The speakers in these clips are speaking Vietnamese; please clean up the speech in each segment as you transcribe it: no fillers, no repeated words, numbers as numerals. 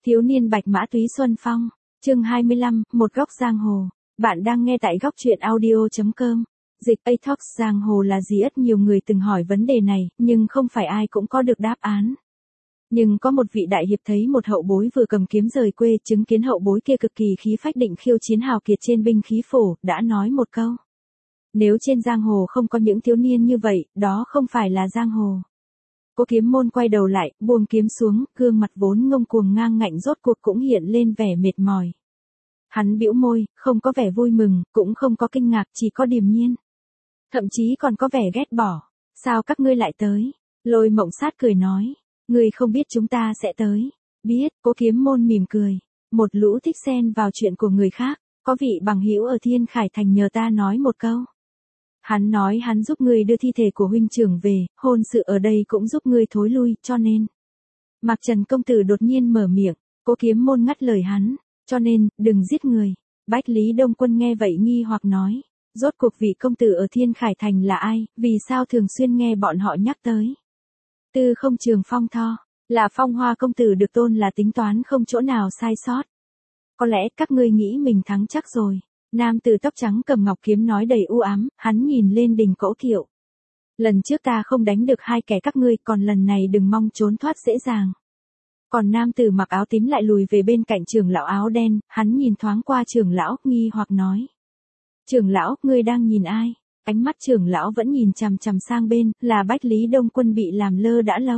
Thiếu niên bạch mã túy xuân phong, chương 25, một góc giang hồ. Bạn đang nghe tại góc truyện audio.com. Dịch Atox giang hồ là gì? Rất nhiều người từng hỏi vấn đề này, nhưng không phải ai cũng có được đáp án. Nhưng có một vị đại hiệp thấy một hậu bối vừa cầm kiếm rời quê, chứng kiến hậu bối kia cực kỳ khí phách định khiêu chiến hào kiệt trên binh khí phổ, đã nói một câu. Nếu trên giang hồ không có những thiếu niên như vậy, đó không phải là giang hồ. Cố Kiếm Môn quay đầu lại, buông kiếm xuống, gương mặt vốn ngông cuồng ngang ngạnh rốt cuộc cũng hiện lên vẻ mệt mỏi. Hắn bĩu môi, không có vẻ vui mừng, cũng không có kinh ngạc, chỉ có điềm nhiên. Thậm chí còn có vẻ ghét bỏ. Sao các ngươi lại tới? Lôi Mộng Sát cười nói. Ngươi không biết chúng ta sẽ tới. Biết, Cố Kiếm Môn mỉm cười. Một lũ thích xen vào chuyện của người khác. Có vị bằng hữu ở Thiên Khải Thành nhờ ta nói một câu. Hắn nói hắn giúp ngươi đưa thi thể của huynh trưởng về, hôn sự ở đây cũng giúp ngươi thối lui, cho nên. Mạc Trần công tử đột nhiên mở miệng, Cố Kiếm Môn ngắt lời hắn, cho nên, đừng giết người. Bách Lý Đông Quân nghe vậy nghi hoặc nói, rốt cuộc vị công tử ở Thiên Khải Thành là ai, vì sao thường xuyên nghe bọn họ nhắc tới. Tư Không Trường Phong Tho, là Phong Hoa công tử được tôn là tính toán không chỗ nào sai sót. Có lẽ các ngươi nghĩ mình thắng chắc rồi. Nam tử tóc trắng cầm ngọc kiếm nói đầy u ám, hắn nhìn lên Đình Cỗ Thiệu. Lần trước ta không đánh được hai kẻ các ngươi, còn lần này đừng mong trốn thoát dễ dàng. Còn nam tử mặc áo tím lại lùi về bên cạnh trưởng lão áo đen, hắn nhìn thoáng qua trưởng lão, nghi hoặc nói. Trưởng lão, ngươi đang nhìn ai? Ánh mắt trưởng lão vẫn nhìn chằm chằm sang bên, là Bách Lý Đông Quân bị làm lơ đã lâu.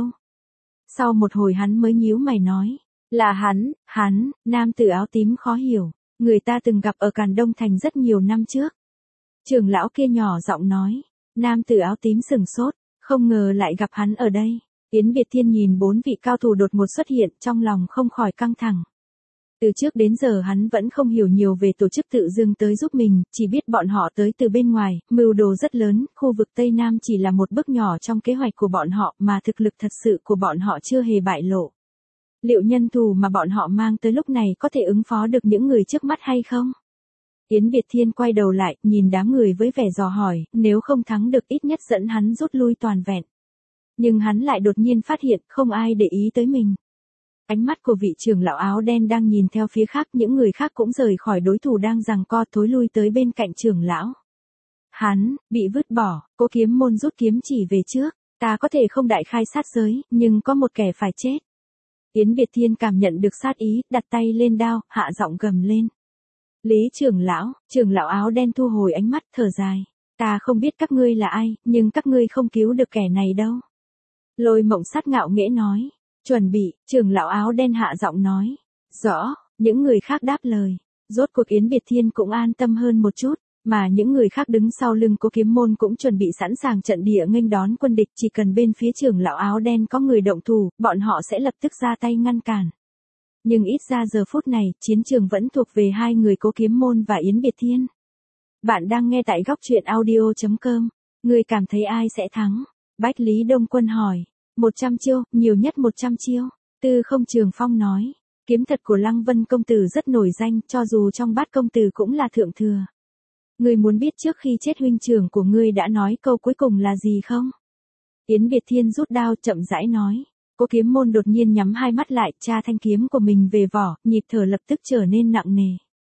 Sau một hồi hắn mới nhíu mày nói. Là hắn, nam tử áo tím khó hiểu. Người ta từng gặp ở Càn Đông Thành rất nhiều năm trước. Trưởng lão kia nhỏ giọng nói. Nam tử áo tím sừng sốt, không ngờ lại gặp hắn ở đây. Yến Việt Thiên nhìn bốn vị cao thủ đột ngột xuất hiện, trong lòng không khỏi căng thẳng. Từ trước đến giờ hắn vẫn không hiểu nhiều về tổ chức tự dưng tới giúp mình, chỉ biết bọn họ tới từ bên ngoài, mưu đồ rất lớn, khu vực Tây Nam chỉ là một bước nhỏ trong kế hoạch của bọn họ, mà thực lực thật sự của bọn họ chưa hề bại lộ. Liệu nhân thù mà bọn họ mang tới lúc này có thể ứng phó được những người trước mắt hay không? Yến Việt Thiên quay đầu lại, nhìn đám người với vẻ dò hỏi, nếu không thắng được ít nhất dẫn hắn rút lui toàn vẹn. Nhưng hắn lại đột nhiên phát hiện không ai để ý tới mình. Ánh mắt của vị trưởng lão áo đen đang nhìn theo phía khác, những người khác cũng rời khỏi đối thủ đang giằng co thối lui tới bên cạnh trưởng lão. Hắn, bị vứt bỏ, Cố Kiếm Môn rút kiếm chỉ về trước, ta có thể không đại khai sát giới, nhưng có một kẻ phải chết. Yến Việt Thiên cảm nhận được sát ý, đặt tay lên đao, hạ giọng gầm lên. Lý trưởng lão áo đen thu hồi ánh mắt, thở dài. Ta không biết các ngươi là ai, nhưng các ngươi không cứu được kẻ này đâu. Lôi Mộng Sát ngạo nghễ nói. Chuẩn bị, trưởng lão áo đen hạ giọng nói. Rõ, những người khác đáp lời. Rốt cuộc Yến Việt Thiên cũng an tâm hơn một chút, mà những người khác đứng sau lưng Cố Kiếm Môn cũng chuẩn bị sẵn sàng trận địa nghênh đón quân địch, chỉ cần bên phía trưởng lão áo đen có người động thủ, bọn họ sẽ lập tức ra tay ngăn cản. Nhưng ít ra giờ phút này, chiến trường vẫn thuộc về hai người Cố Kiếm Môn và Yến Việt Thiên. Bạn đang nghe tại góc truyện audio.com. Ngươi cảm thấy ai sẽ thắng? Bách Lý Đông Quân hỏi. 100 chiêu, nhiều nhất 100 chiêu. Tư Không Trường Phong nói. Kiếm thuật của Lăng Vân công tử rất nổi danh, cho dù trong Bát công tử cũng là thượng thừa. Ngươi muốn biết trước khi chết huynh trưởng của ngươi đã nói câu cuối cùng là gì không? Yến Việt Thiên rút đao chậm rãi nói. Cố Kiếm Môn đột nhiên nhắm hai mắt lại, tra thanh kiếm của mình về vỏ, nhịp thở lập tức trở nên nặng nề.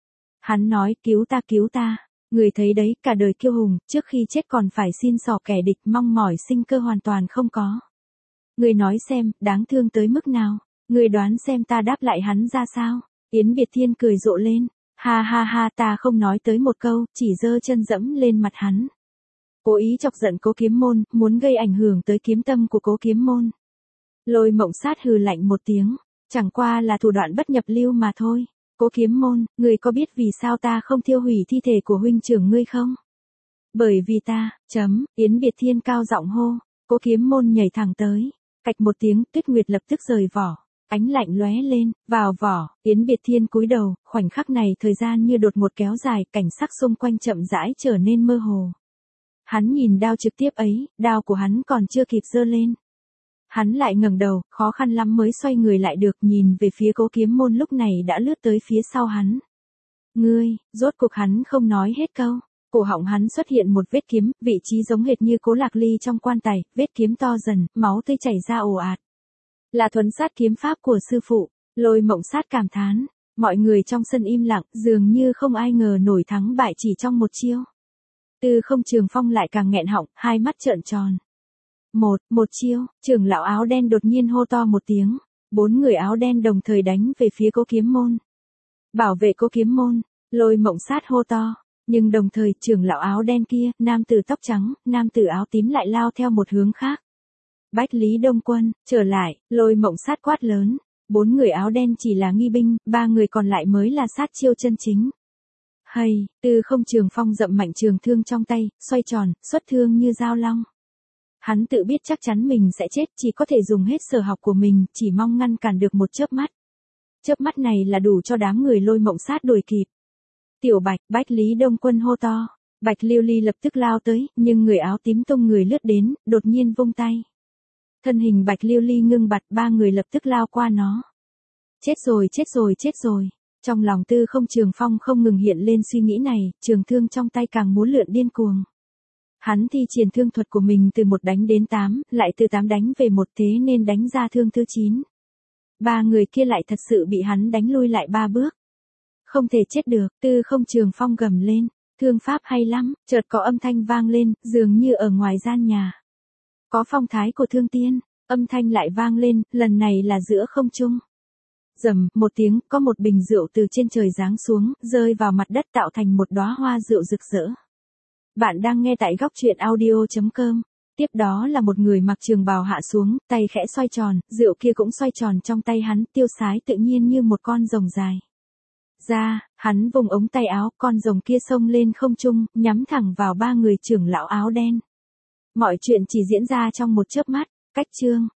Hắn nói, cứu ta. Người thấy đấy, cả đời kiêu hùng, trước khi chết còn phải xin xỏ kẻ địch, mong mỏi sinh cơ hoàn toàn không có. Người nói xem, đáng thương tới mức nào? Người đoán xem ta đáp lại hắn ra sao? Yến Việt Thiên cười rộ lên. Ha ha ha, ta không nói tới một câu, chỉ giơ chân dẫm lên mặt hắn. Cố ý chọc giận Cố Kiếm Môn, muốn gây ảnh hưởng tới kiếm tâm của Cố Kiếm Môn. Lôi Mộng Sát hừ lạnh một tiếng. Chẳng qua là thủ đoạn bất nhập lưu mà thôi. Cố Kiếm Môn, người có biết vì sao ta không thiêu hủy thi thể của huynh trưởng ngươi không? Bởi vì ta, Yến Việt Thiên cao giọng hô. Cố Kiếm Môn nhảy thẳng tới. Cạch một tiếng, Tuyết Nguyệt lập tức rời vỏ. Ánh lạnh lóe lên, vào vỏ, Yến Việt Thiên cúi đầu, khoảnh khắc này thời gian như đột ngột kéo dài, cảnh sắc xung quanh chậm rãi trở nên mơ hồ. Hắn nhìn đao trực tiếp ấy, đao của hắn còn chưa kịp giơ lên. Hắn lại ngẩng đầu, khó khăn lắm mới xoay người lại được, nhìn về phía Cố Kiếm Môn lúc này đã lướt tới phía sau hắn. Ngươi, rốt cuộc hắn không nói hết câu. Cổ họng hắn xuất hiện một vết kiếm, vị trí giống hệt như Cố Lạc Ly trong quan tài, vết kiếm to dần, máu tươi chảy ra ồ ạt. Là thuần sát kiếm pháp của sư phụ. Lôi Mộng Sát cảm thán. Mọi người trong sân im lặng, dường như không ai ngờ nổi thắng bại chỉ trong một chiêu. Tư Không Trường Phong lại càng nghẹn họng, hai mắt trợn tròn. Một chiêu, trưởng lão áo đen đột nhiên hô to một tiếng. 4 người áo đen đồng thời đánh về phía Cố Kiếm Môn. Bảo vệ Cố Kiếm Môn, Lôi Mộng Sát hô to. Nhưng đồng thời trưởng lão áo đen kia, nam tử tóc trắng, nam tử áo tím lại lao theo một hướng khác. Bách Lý Đông Quân, trở lại, Lôi Mộng Sát quát lớn. 4 người áo đen chỉ là nghi binh, 3 người còn lại mới là sát chiêu chân chính. Hay, Tư Không Trường Phong dậm mạnh trường thương trong tay, xoay tròn, xuất thương như dao long. Hắn tự biết chắc chắn mình sẽ chết, chỉ có thể dùng hết sở học của mình, chỉ mong ngăn cản được một chớp mắt. Chớp mắt này là đủ cho đám người Lôi Mộng Sát đuổi kịp. Tiểu Bạch, Bách Lý Đông Quân hô to. Bạch Liêu Ly lập tức lao tới, nhưng người áo tím tung người lướt đến, đột nhiên vung tay. Thân hình Bạch Liêu Ly ngưng bặt, 3 người lập tức lao qua nó. Chết rồi, chết rồi, chết rồi. Trong lòng Tư Không Trường Phong không ngừng hiện lên suy nghĩ này, trường thương trong tay càng múa lượn điên cuồng. Hắn thi triển thương thuật của mình từ 1 đánh đến 8, lại từ 8 đánh về 1, thế nên đánh ra thương thứ 9. 3 người kia lại thật sự bị hắn đánh lui lại 3 bước. Không thể chết được, Tư Không Trường Phong gầm lên, thương pháp hay lắm, chợt có âm thanh vang lên, dường như ở ngoài gian nhà. Có phong thái của thương tiên, âm thanh lại vang lên, lần này là giữa không trung. Rầm, một tiếng, có một bình rượu từ trên trời giáng xuống, rơi vào mặt đất tạo thành một đóa hoa rượu rực rỡ. Bạn đang nghe tại góc truyện audio.com. Tiếp đó là một người mặc trường bào hạ xuống, tay khẽ xoay tròn, rượu kia cũng xoay tròn trong tay hắn, tiêu sái tự nhiên như một con rồng dài. Ra, hắn vùng ống tay áo, con rồng kia xông lên không trung, nhắm thẳng vào 3 người trưởng lão áo đen. Mọi chuyện chỉ diễn ra trong một chớp mắt, cách chương.